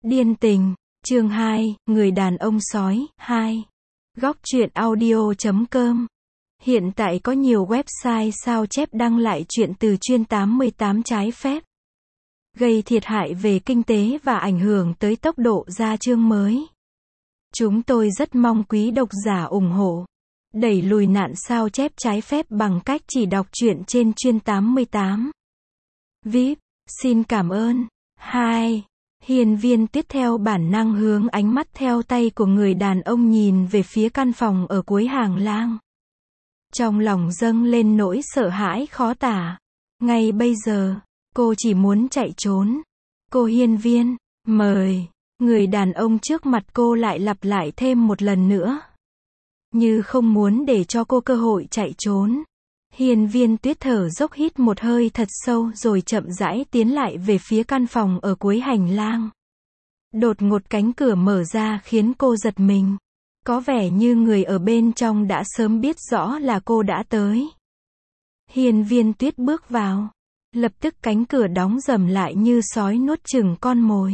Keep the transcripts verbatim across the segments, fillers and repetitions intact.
Điên tình, chương hai, người đàn ông sói, hai. Góc truyện audio chấm com. Hiện tại có nhiều website sao chép đăng lại truyện từ chuyên tám mươi tám trái phép, gây thiệt hại về kinh tế và ảnh hưởng tới tốc độ ra chương mới. Chúng tôi rất mong quý độc giả ủng hộ, đẩy lùi nạn sao chép trái phép bằng cách chỉ đọc truyện trên chuyên tám mươi tám. vê i pê, xin cảm ơn. hai. Hiên Viên Tuyết theo bản năng hướng ánh mắt theo tay của người đàn ông nhìn về phía căn phòng ở cuối hàng lang. Trong lòng dâng lên nỗi sợ hãi khó tả. Ngay bây giờ, cô chỉ muốn chạy trốn. Cô Hiên Viên, mời. Người đàn ông trước mặt cô lại lặp lại thêm một lần nữa, như không muốn để cho cô cơ hội chạy trốn. Hiên Viên Tuyết thở dốc hít một hơi thật sâu rồi chậm rãi tiến lại về phía căn phòng ở cuối hành lang. Đột ngột cánh cửa mở ra khiến cô giật mình. Có vẻ như người ở bên trong đã sớm biết rõ là cô đã tới. Hiên Viên Tuyết bước vào. Lập tức cánh cửa đóng rầm lại như sói nuốt chửng con mồi.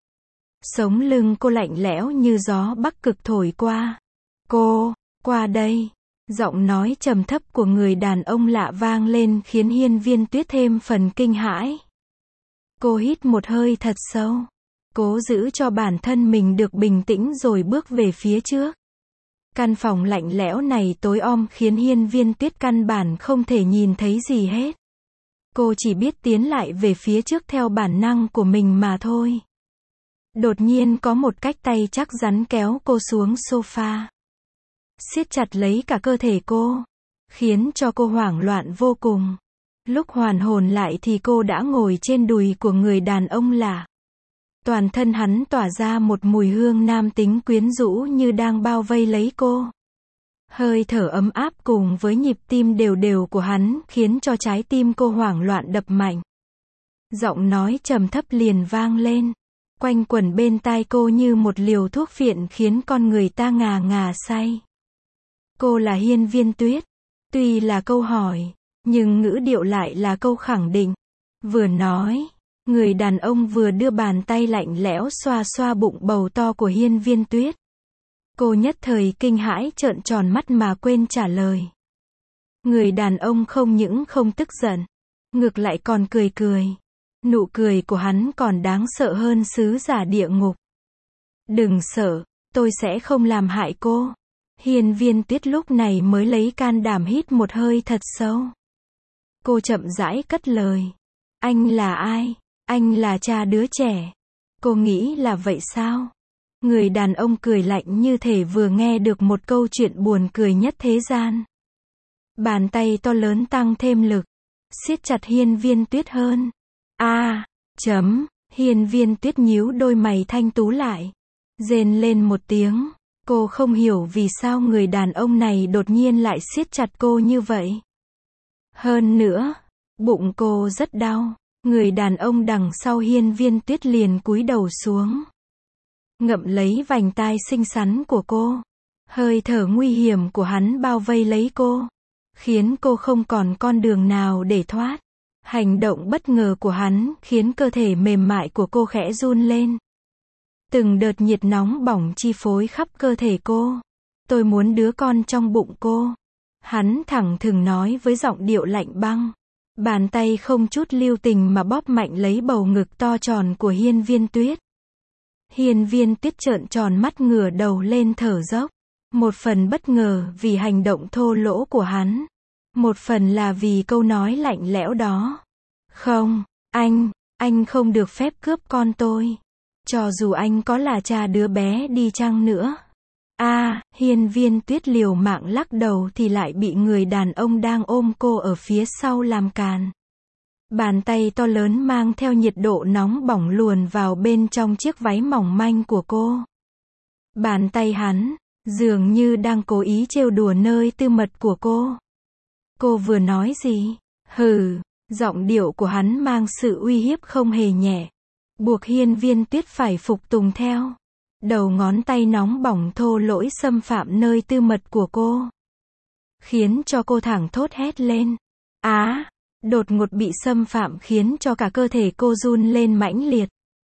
Sống lưng cô lạnh lẽo như gió bắc cực thổi qua. Cô, qua đây. Giọng nói trầm thấp của người đàn ông lạ vang lên khiến Hiên Viên Tuyết thêm phần kinh hãi. Cô hít một hơi thật sâu, cố giữ cho bản thân mình được bình tĩnh rồi bước về phía trước. Căn phòng lạnh lẽo này tối om khiến Hiên Viên Tuyết căn bản không thể nhìn thấy gì hết. Cô chỉ biết tiến lại về phía trước theo bản năng của mình mà thôi. Đột nhiên có một cái tay chắc rắn kéo cô xuống sofa, siết chặt lấy cả cơ thể cô, khiến cho cô hoảng loạn vô cùng. Lúc hoàn hồn lại thì cô đã ngồi trên đùi của người đàn ông lạ. Toàn thân hắn tỏa ra một mùi hương nam tính quyến rũ như đang bao vây lấy cô. Hơi thở ấm áp cùng với nhịp tim đều đều của hắn khiến cho trái tim cô hoảng loạn đập mạnh. Giọng nói trầm thấp liền vang lên, quanh quẩn bên tai cô như một liều thuốc phiện khiến con người ta ngà ngà say. Cô là Hiên Viên Tuyết. Tuy là câu hỏi, nhưng ngữ điệu lại là câu khẳng định. Vừa nói, người đàn ông vừa đưa bàn tay lạnh lẽo xoa xoa bụng bầu to của Hiên Viên Tuyết. Cô nhất thời kinh hãi trợn tròn mắt mà quên trả lời. Người đàn ông không những không tức giận, ngược lại còn cười cười. Nụ cười của hắn còn đáng sợ hơn sứ giả địa ngục. Đừng sợ, tôi sẽ không làm hại cô. Hiên Viên Tuyết lúc này mới lấy can đảm hít một hơi thật sâu. Cô chậm rãi cất lời. Anh là ai? Anh là cha đứa trẻ. Cô nghĩ là vậy sao? Người đàn ông cười lạnh như thể vừa nghe được một câu chuyện buồn cười nhất thế gian. Bàn tay to lớn tăng thêm lực, siết chặt Hiên Viên Tuyết hơn. A, à, chấm, Hiên Viên Tuyết nhíu đôi mày thanh tú lại, rên lên một tiếng. Cô không hiểu vì sao người đàn ông này đột nhiên lại siết chặt cô như vậy. Hơn nữa, bụng cô rất đau. Người đàn ông đằng sau Hiên Viên Tuyết liền cúi đầu xuống, ngậm lấy vành tai xinh xắn của cô. Hơi thở nguy hiểm của hắn bao vây lấy cô, khiến cô không còn con đường nào để thoát. Hành động bất ngờ của hắn khiến cơ thể mềm mại của cô khẽ run lên. Từng đợt nhiệt nóng bỏng chi phối khắp cơ thể cô. Tôi muốn đứa con trong bụng cô. Hắn thẳng thừng nói với giọng điệu lạnh băng. Bàn tay không chút lưu tình mà bóp mạnh lấy bầu ngực to tròn của Hiên Viên Tuyết. Hiên Viên Tuyết trợn tròn mắt ngửa đầu lên thở dốc. Một phần bất ngờ vì hành động thô lỗ của hắn. Một phần là vì câu nói lạnh lẽo đó. Không, anh, anh không được phép cướp con tôi. Cho dù anh có là cha đứa bé đi chăng nữa. A, à, Hiên Viên Tuyết liều mạng lắc đầu thì lại bị người đàn ông đang ôm cô ở phía sau làm càn. Bàn tay to lớn mang theo nhiệt độ nóng bỏng luồn vào bên trong chiếc váy mỏng manh của cô. Bàn tay hắn, dường như đang cố ý trêu đùa nơi tư mật của cô. Cô vừa nói gì? Hừ, giọng điệu của hắn mang sự uy hiếp không hề nhẹ, buộc Hiên Viên Tuyết phải phục tùng theo. Đầu ngón tay nóng bỏng thô lỗi xâm phạm nơi tư mật của cô, khiến cho cô thẳng thốt hét lên. Á, đột ngột bị xâm phạm khiến cho cả cơ thể cô run lên mãnh liệt.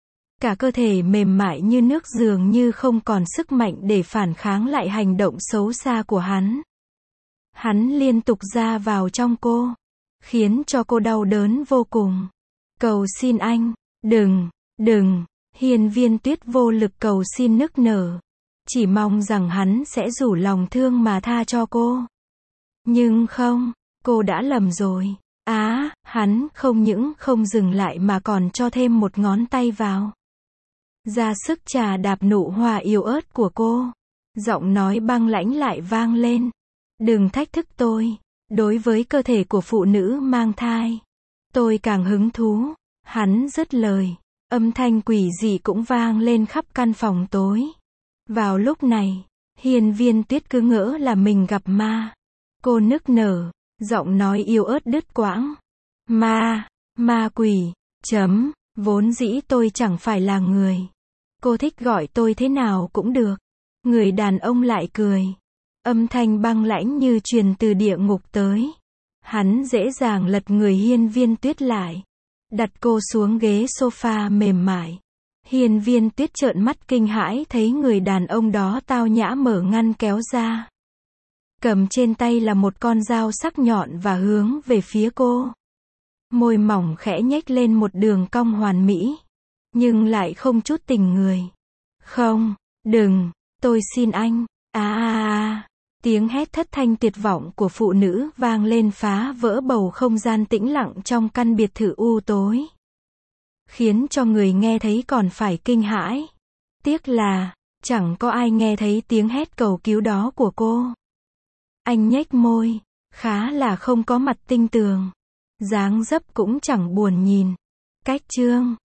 Cả cơ thể mềm mại như nước dường như không còn sức mạnh để phản kháng lại hành động xấu xa của hắn. Hắn liên tục ra vào trong cô, khiến cho cô đau đớn vô cùng. Cầu xin anh, đừng, đừng, Hiên Viên Tuyết vô lực cầu xin nức nở. Chỉ mong rằng hắn sẽ rủ lòng thương mà tha cho cô. Nhưng không, cô đã lầm rồi. Á, à, hắn không những không dừng lại mà còn cho thêm một ngón tay vào. Ra sức chà đạp nụ hoa yếu ớt của cô. Giọng nói băng lãnh lại vang lên. Đừng thách thức tôi. Đối với cơ thể của phụ nữ mang thai, tôi càng hứng thú. Hắn dứt lời. Âm thanh quỷ dị cũng vang lên khắp căn phòng tối. Vào lúc này, Hiên Viên Tuyết cứ ngỡ là mình gặp ma. Cô nức nở, giọng nói yếu ớt đứt quãng. Ma, ma quỷ, chấm, vốn dĩ tôi chẳng phải là người. Cô thích gọi tôi thế nào cũng được. Người đàn ông lại cười. Âm thanh băng lãnh như truyền từ địa ngục tới. Hắn dễ dàng lật người Hiên Viên Tuyết lại. Đặt cô xuống ghế sofa mềm mại. Hiên Viên Tuyết trợn mắt kinh hãi thấy người đàn ông đó tao nhã mở ngăn kéo ra. Cầm trên tay là một con dao sắc nhọn và hướng về phía cô. Môi mỏng khẽ nhếch lên một đường cong hoàn mỹ. Nhưng lại không chút tình người. Không, đừng, tôi xin anh. À à à. Tiếng hét thất thanh tuyệt vọng của phụ nữ vang lên phá vỡ bầu không gian tĩnh lặng trong căn biệt thự u tối. Khiến cho người nghe thấy còn phải kinh hãi. Tiếc là, chẳng có ai nghe thấy tiếng hét cầu cứu đó của cô. Anh nhếch môi, khá là không có mặt tinh tường. Dáng dấp cũng chẳng buồn nhìn. Cách chương